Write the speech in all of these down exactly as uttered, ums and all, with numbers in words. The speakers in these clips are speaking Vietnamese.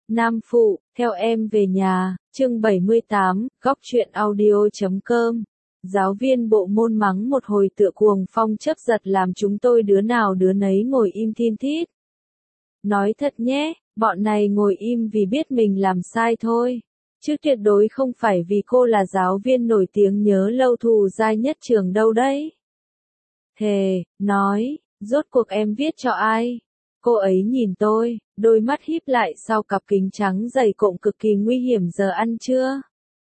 Nam Phụ, theo em về nhà, chương bảy mươi tám, góc truyện audio chấm com. Giáo viên bộ môn mắng một hồi tựa cuồng phong chớp giật làm chúng tôi đứa nào đứa nấy ngồi im thin thít. Nói thật nhé, bọn này ngồi im vì biết mình làm sai thôi. Chứ tuyệt đối không phải vì cô là giáo viên nổi tiếng nhớ lâu thù dai nhất trường đâu đấy. Thề, nói, rốt cuộc em viết cho ai? Cô ấy nhìn tôi, đôi mắt híp lại sau cặp kính trắng dày cộm cực kỳ nguy hiểm. Giờ ăn chưa?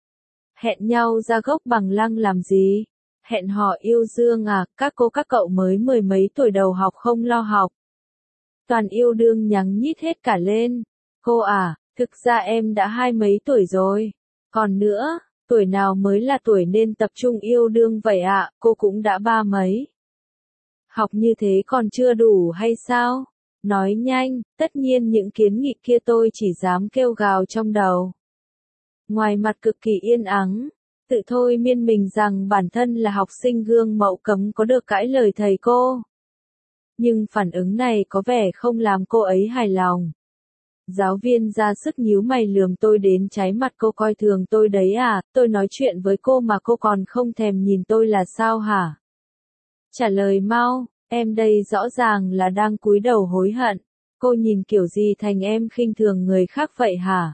Hẹn nhau ra gốc Bằng Lăng làm gì? Hẹn hò yêu đương à? Các cô các cậu mới mười mấy tuổi đầu học không lo học. Toàn yêu đương nhắng nhít hết cả lên. Cô à, thực ra em đã hai mấy tuổi rồi. Còn nữa, tuổi nào mới là tuổi nên tập trung yêu đương vậy ạ? Cô cũng đã ba mấy. Học như thế còn chưa đủ hay sao? Nói nhanh, tất nhiên những kiến nghị kia tôi chỉ dám kêu gào trong đầu. Ngoài mặt cực kỳ yên ắng, tự thôi miên mình rằng bản thân là học sinh gương mẫu cấm có được cãi lời thầy cô. Nhưng phản ứng này có vẻ không làm cô ấy hài lòng. Giáo viên ra sức nhíu mày lườm tôi đến cháy mặt. Cô coi thường tôi đấy à? Tôi nói chuyện với cô mà cô còn không thèm nhìn tôi là sao hả? Trả lời mau. Em đây rõ ràng là đang cúi đầu hối hận. Cô nhìn kiểu gì thành em khinh thường người khác vậy hả?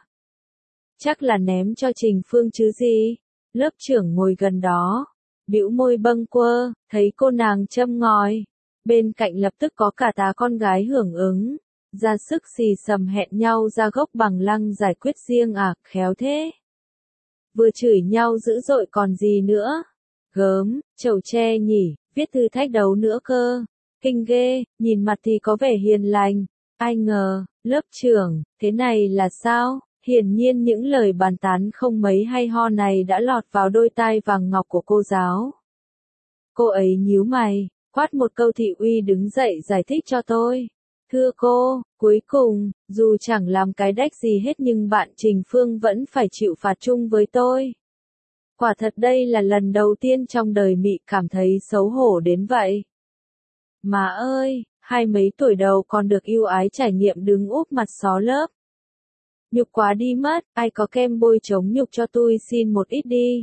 Chắc là ném cho Trình Phương chứ gì? Lớp trưởng ngồi gần đó, bĩu môi bâng quơ, thấy cô nàng châm ngòi. Bên cạnh lập tức có cả tá con gái hưởng ứng, ra sức xì xầm hẹn nhau ra gốc Bằng Lăng giải quyết riêng à, khéo thế. Vừa chửi nhau dữ dội còn gì nữa. Gớm, chầu tre nhỉ, viết thư thách đấu nữa cơ. Kinh ghê, nhìn mặt thì có vẻ hiền lành. Ai ngờ, lớp trưởng, thế này là sao? Hiển nhiên những lời bàn tán không mấy hay ho này đã lọt vào đôi tai vàng ngọc của cô giáo. Cô ấy nhíu mày, quát một câu thị uy đứng dậy giải thích cho tôi. Thưa cô, cuối cùng, dù chẳng làm cái đách gì hết nhưng bạn Trình Phương vẫn phải chịu phạt chung với tôi. Quả thật đây là lần đầu tiên trong đời Mị cảm thấy xấu hổ đến vậy. Má ơi, hai mấy tuổi đầu còn được ưu ái trải nghiệm đứng úp mặt xó lớp. Nhục quá đi mất, ai có kem bôi chống nhục cho tôi xin một ít đi.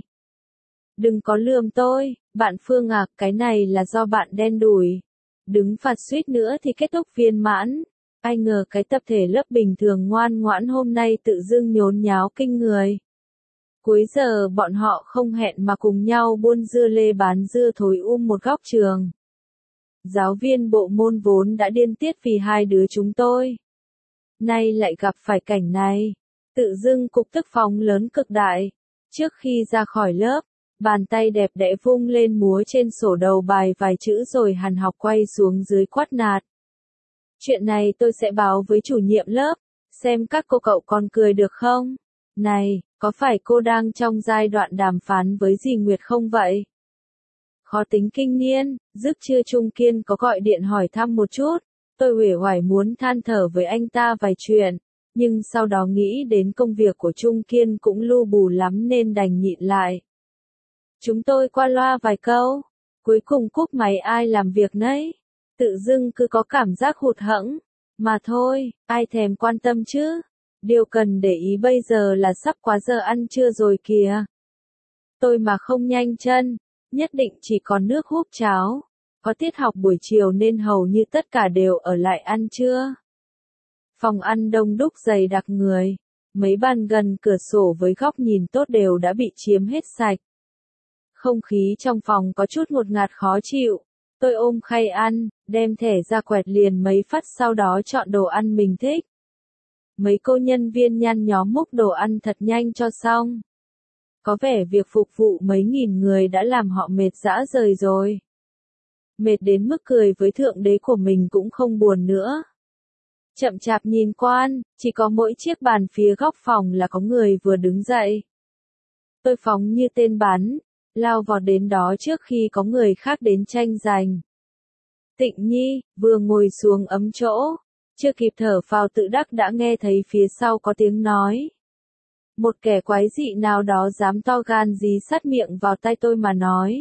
Đừng có lườm tôi, bạn Phương à, cái này là do bạn đen đủi. Đứng phạt suýt nữa thì kết thúc viên mãn. Ai ngờ cái tập thể lớp bình thường ngoan ngoãn hôm nay tự dưng nhốn nháo kinh người. Cuối giờ bọn họ không hẹn mà cùng nhau buôn dưa lê bán dưa thối um một góc trường. Giáo viên bộ môn vốn đã điên tiết vì hai đứa chúng tôi. Nay lại gặp phải cảnh này. Tự dưng cục tức phóng lớn cực đại. Trước khi ra khỏi lớp, bàn tay đẹp đẽ vung lên múa trên sổ đầu bài vài chữ rồi hằn học quay xuống dưới quát nạt. Chuyện này tôi sẽ báo với chủ nhiệm lớp, xem các cô cậu còn cười được không? Này, có phải cô đang trong giai đoạn đàm phán với dì Nguyệt không vậy? Khó tính kinh niên, dứt trưa Trung Kiên có gọi điện hỏi thăm một chút. Tôi uể oải muốn than thở với anh ta vài chuyện, nhưng sau đó nghĩ đến công việc của Trung Kiên cũng lu bù lắm nên đành nhịn lại. Chúng tôi qua loa vài câu, cuối cùng cúp máy ai làm việc nấy. Tự dưng cứ có cảm giác hụt hẫng, mà thôi, ai thèm quan tâm chứ. Điều cần để ý bây giờ là sắp quá giờ ăn trưa rồi kìa. Tôi mà không nhanh chân, nhất định chỉ còn nước húp cháo. Có tiết học buổi chiều nên hầu như tất cả đều ở lại ăn trưa. Phòng ăn đông đúc dày đặc người, mấy bàn gần cửa sổ với góc nhìn tốt đều đã bị chiếm hết sạch. Không khí trong phòng có chút ngột ngạt khó chịu. Tôi ôm khay ăn, đem thẻ ra quẹt liền mấy phát sau đó chọn đồ ăn mình thích. Mấy cô nhân viên nhăn nhó múc đồ ăn thật nhanh cho xong. Có vẻ việc phục vụ mấy nghìn người đã làm họ mệt rã rời rồi. Mệt đến mức cười với thượng đế của mình cũng không buồn nữa. Chậm chạp nhìn quan, chỉ có mỗi chiếc bàn phía góc phòng là có người vừa đứng dậy. Tôi phóng như tên bắn, lao vọt đến đó trước khi có người khác đến tranh giành. Tịnh Nhi, vừa ngồi xuống ấm chỗ, chưa kịp thở phào tự đắc đã nghe thấy phía sau có tiếng nói. Một kẻ quái dị nào đó dám to gan dí sát miệng vào tai tôi mà nói.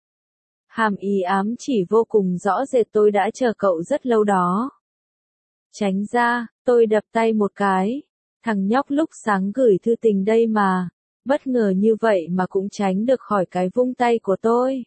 Hàm ý ám chỉ vô cùng rõ rệt tôi đã chờ cậu rất lâu đó. Tránh ra, tôi đập tay một cái. Thằng nhóc lúc sáng gửi thư tình đây mà, bất ngờ như vậy mà cũng tránh được khỏi cái vung tay của tôi.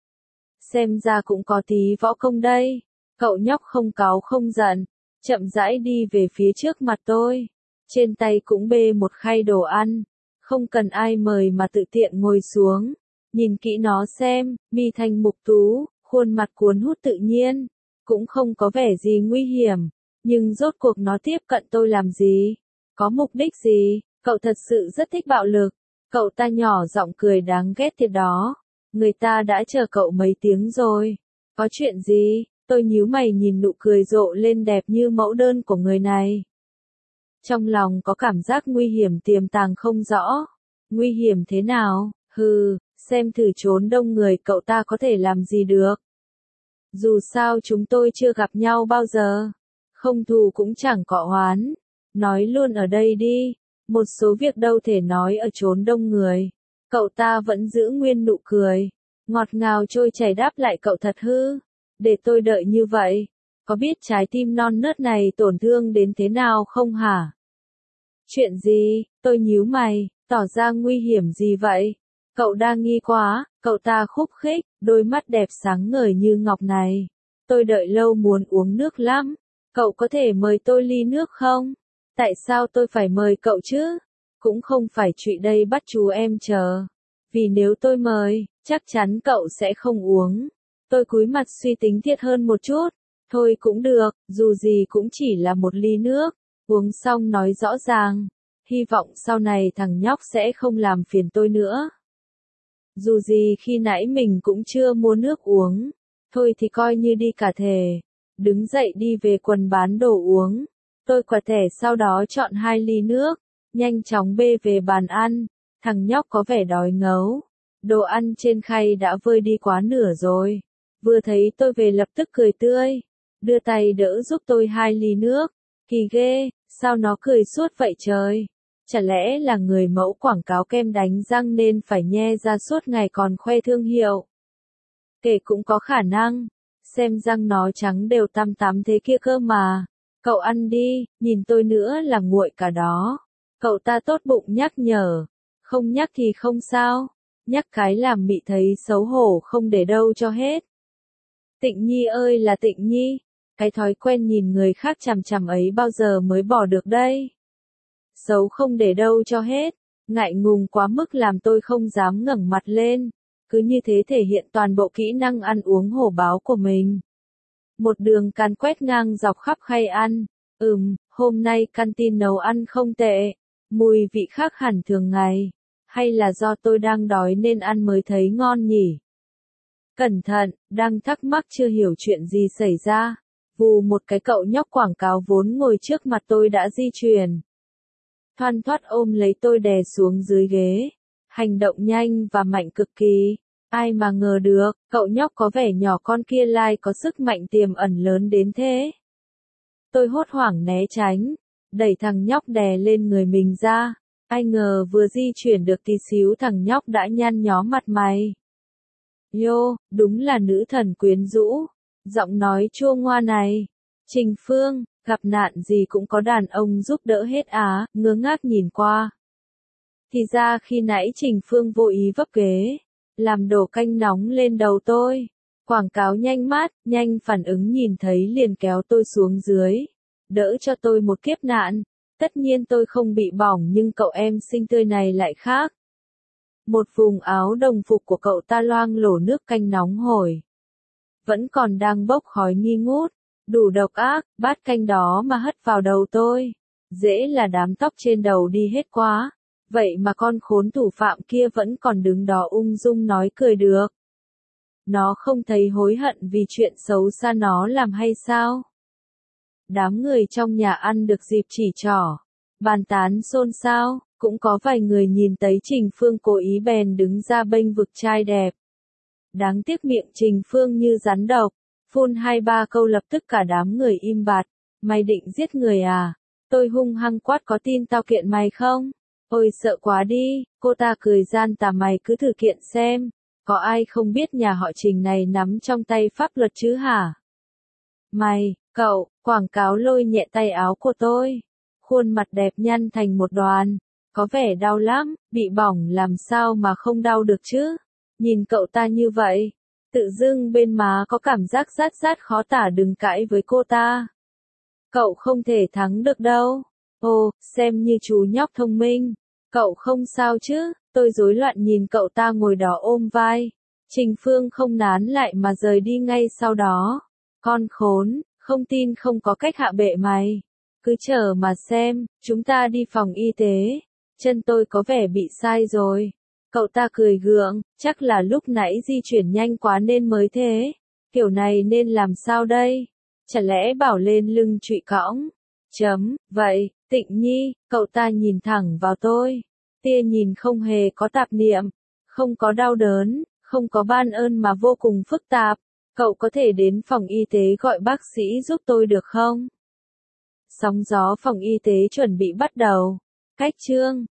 Xem ra cũng có tí võ công đây. Cậu nhóc không cáu không giận, chậm rãi đi về phía trước mặt tôi. Trên tay cũng bê một khay đồ ăn, không cần ai mời mà tự tiện ngồi xuống. Nhìn kỹ nó xem, mi thanh mục tú, khuôn mặt cuốn hút tự nhiên, cũng không có vẻ gì nguy hiểm. Nhưng rốt cuộc nó tiếp cận tôi làm gì? Có mục đích gì? Cậu thật sự rất thích bạo lực. Cậu ta nhỏ giọng cười đáng ghét thiệt đó. Người ta đã chờ cậu mấy tiếng rồi. Có chuyện gì? Tôi nhíu mày nhìn nụ cười rộ lên đẹp như mẫu đơn của người này. Trong lòng có cảm giác nguy hiểm tiềm tàng không rõ. Nguy hiểm thế nào? Hừ, xem thử trốn đông người cậu ta có thể làm gì được. Dù sao chúng tôi chưa gặp nhau bao giờ. Không thù cũng chẳng cọ oán. Nói luôn ở đây đi. Một số việc đâu thể nói ở chốn đông người. Cậu ta vẫn giữ nguyên nụ cười. Ngọt ngào trôi chảy đáp lại cậu thật hư. Để tôi đợi như vậy. Có biết trái tim non nớt này tổn thương đến thế nào không hả? Chuyện gì? Tôi nhíu mày, tỏ ra nguy hiểm gì vậy? Cậu đang nghi quá, cậu ta khúc khích, đôi mắt đẹp sáng ngời như ngọc này. Tôi đợi lâu muốn uống nước lắm. Cậu có thể mời tôi ly nước không? Tại sao tôi phải mời cậu chứ? Cũng không phải trụy đây bắt chú em chờ. Vì nếu tôi mời, chắc chắn cậu sẽ không uống. Tôi cúi mặt suy tính thiệt hơn một chút. Thôi cũng được, dù gì cũng chỉ là một ly nước. Uống xong nói rõ ràng. Hy vọng sau này thằng nhóc sẽ không làm phiền tôi nữa. Dù gì khi nãy mình cũng chưa mua nước uống. Thôi thì coi như đi cả thề. Đứng dậy đi về quầy bán đồ uống. Tôi quẹt thẻ sau đó chọn hai ly nước. Nhanh chóng bê về bàn ăn. Thằng nhóc có vẻ đói ngấu. Đồ ăn trên khay đã vơi đi quá nửa rồi. Vừa thấy tôi về lập tức cười tươi. Đưa tay đỡ giúp tôi hai ly nước. Kỳ ghê, sao nó cười suốt vậy trời? Chả lẽ là người mẫu quảng cáo kem đánh răng nên phải nhe ra suốt ngày còn khoe thương hiệu? Kể cũng có khả năng. Xem răng nó trắng đều tăm tắm thế kia cơ mà. Cậu ăn đi, nhìn tôi nữa là nguội cả đó. Cậu ta tốt bụng nhắc nhở. Không nhắc thì không sao. Nhắc cái làm mị thấy xấu hổ không để đâu cho hết. Tịnh Nhi ơi là Tịnh Nhi. Cái thói quen nhìn người khác chằm chằm ấy bao giờ mới bỏ được đây? Xấu không để đâu cho hết. Ngại ngùng quá mức làm tôi không dám ngẩng mặt lên. Cứ như thế thể hiện toàn bộ kỹ năng ăn uống hổ báo của mình. Một đường càn quét ngang dọc khắp khay ăn. Ừm, hôm nay canteen nấu ăn không tệ. Mùi vị khác hẳn thường ngày. Hay là do tôi đang đói nên ăn mới thấy ngon nhỉ? Cẩn thận, đang thắc mắc chưa hiểu chuyện gì xảy ra. Vù một cái cậu nhóc quảng cáo vốn ngồi trước mặt tôi đã di chuyển. Thoăn thoắt ôm lấy tôi đè xuống dưới ghế. Hành động nhanh và mạnh cực kỳ. Ai mà ngờ được, cậu nhóc có vẻ nhỏ con kia lai có sức mạnh tiềm ẩn lớn đến thế. Tôi hốt hoảng né tránh, đẩy thằng nhóc đè lên người mình ra. Ai ngờ vừa di chuyển được tí xíu thằng nhóc đã nhăn nhó mặt mày. Yo, đúng là nữ thần quyến rũ. Giọng nói chua ngoa này. Trình Phương, gặp nạn gì cũng có đàn ông giúp đỡ hết á, ngơ ngác nhìn qua. Thì ra khi nãy Trình Phương vô ý vấp ghế, làm đổ canh nóng lên đầu tôi. Quảng cáo nhanh mát, nhanh phản ứng nhìn thấy liền kéo tôi xuống dưới. Đỡ cho tôi một kiếp nạn. Tất nhiên tôi không bị bỏng nhưng cậu em xinh tươi này lại khác. Một vùng áo đồng phục của cậu ta loang lổ nước canh nóng hổi. Vẫn còn đang bốc khói nghi ngút. Đủ độc ác, bát canh đó mà hất vào đầu tôi. Dễ là đám tóc trên đầu đi hết quá. Vậy mà con khốn thủ phạm kia vẫn còn đứng đó ung dung nói cười được. Nó không thấy hối hận vì chuyện xấu xa nó làm hay sao? Đám người trong nhà ăn được dịp chỉ trỏ. Bàn tán xôn xao, cũng có vài người nhìn thấy Trình Phương cố ý bèn đứng ra bênh vực trai đẹp. Đáng tiếc miệng Trình Phương như rắn độc. Phun hai ba câu lập tức cả đám người im bặt. Mày định giết người à? Tôi hung hăng quát có tin tao kiện mày không? Ôi sợ quá đi, cô ta cười gian tà mày cứ thử kiện xem. Có ai không biết nhà họ Trình này nắm trong tay pháp luật chứ hả? Mày, cậu, quảng cáo lôi nhẹ tay áo của tôi. khuôn mặt đẹp nhăn thành một đoàn. Có vẻ đau lắm, bị bỏng làm sao mà không đau được chứ? Nhìn cậu ta như vậy, tự dưng bên má có cảm giác rát rát khó tả, đừng cãi với cô ta. Cậu không thể thắng được đâu. Ồ, xem như chú nhóc thông minh. Cậu không sao chứ? Tôi rối loạn nhìn cậu ta ngồi đó ôm vai. Trình Phương không nán lại mà rời đi ngay sau đó. Con khốn, không tin không có cách hạ bệ mày. Cứ chờ mà xem, chúng ta đi phòng y tế. Chân tôi có vẻ bị sai rồi. Cậu ta cười gượng, chắc là lúc nãy di chuyển nhanh quá nên mới thế. Kiểu này nên làm sao đây? Chả lẽ bảo lên lưng trụy cõng? Chấm, vậy, Tịnh Nhi, cậu ta nhìn thẳng vào tôi. Tia nhìn không hề có tạp niệm, không có đau đớn, không có ban ơn mà vô cùng phức tạp. Cậu có thể đến phòng y tế gọi bác sĩ giúp tôi được không? Sóng gió phòng y tế chuẩn bị bắt đầu. Cách chương